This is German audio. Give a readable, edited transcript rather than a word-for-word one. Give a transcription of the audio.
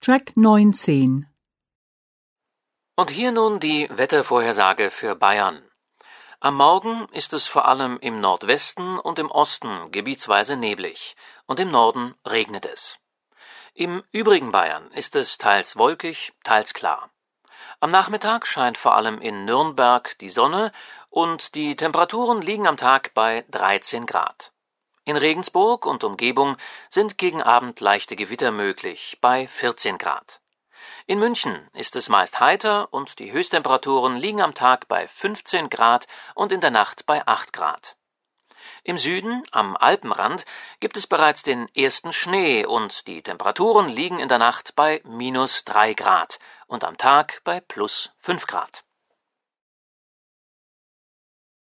Track 19. Und hier nun die Wettervorhersage für Bayern. Am Morgen ist es vor allem im Nordwesten und im Osten gebietsweise neblig und im Norden regnet es. Im übrigen Bayern ist es teils wolkig, teils klar. Am Nachmittag scheint vor allem in Nürnberg die Sonne und die Temperaturen liegen am Tag bei 13 Grad. In Regensburg und Umgebung sind gegen Abend leichte Gewitter möglich bei 14 Grad. In München ist es meist heiter und die Höchsttemperaturen liegen am Tag bei 15 Grad und in der Nacht bei 8 Grad. Im Süden, am Alpenrand, gibt es bereits den ersten Schnee und die Temperaturen liegen in der Nacht bei -3 Grad und am Tag bei +5 Grad.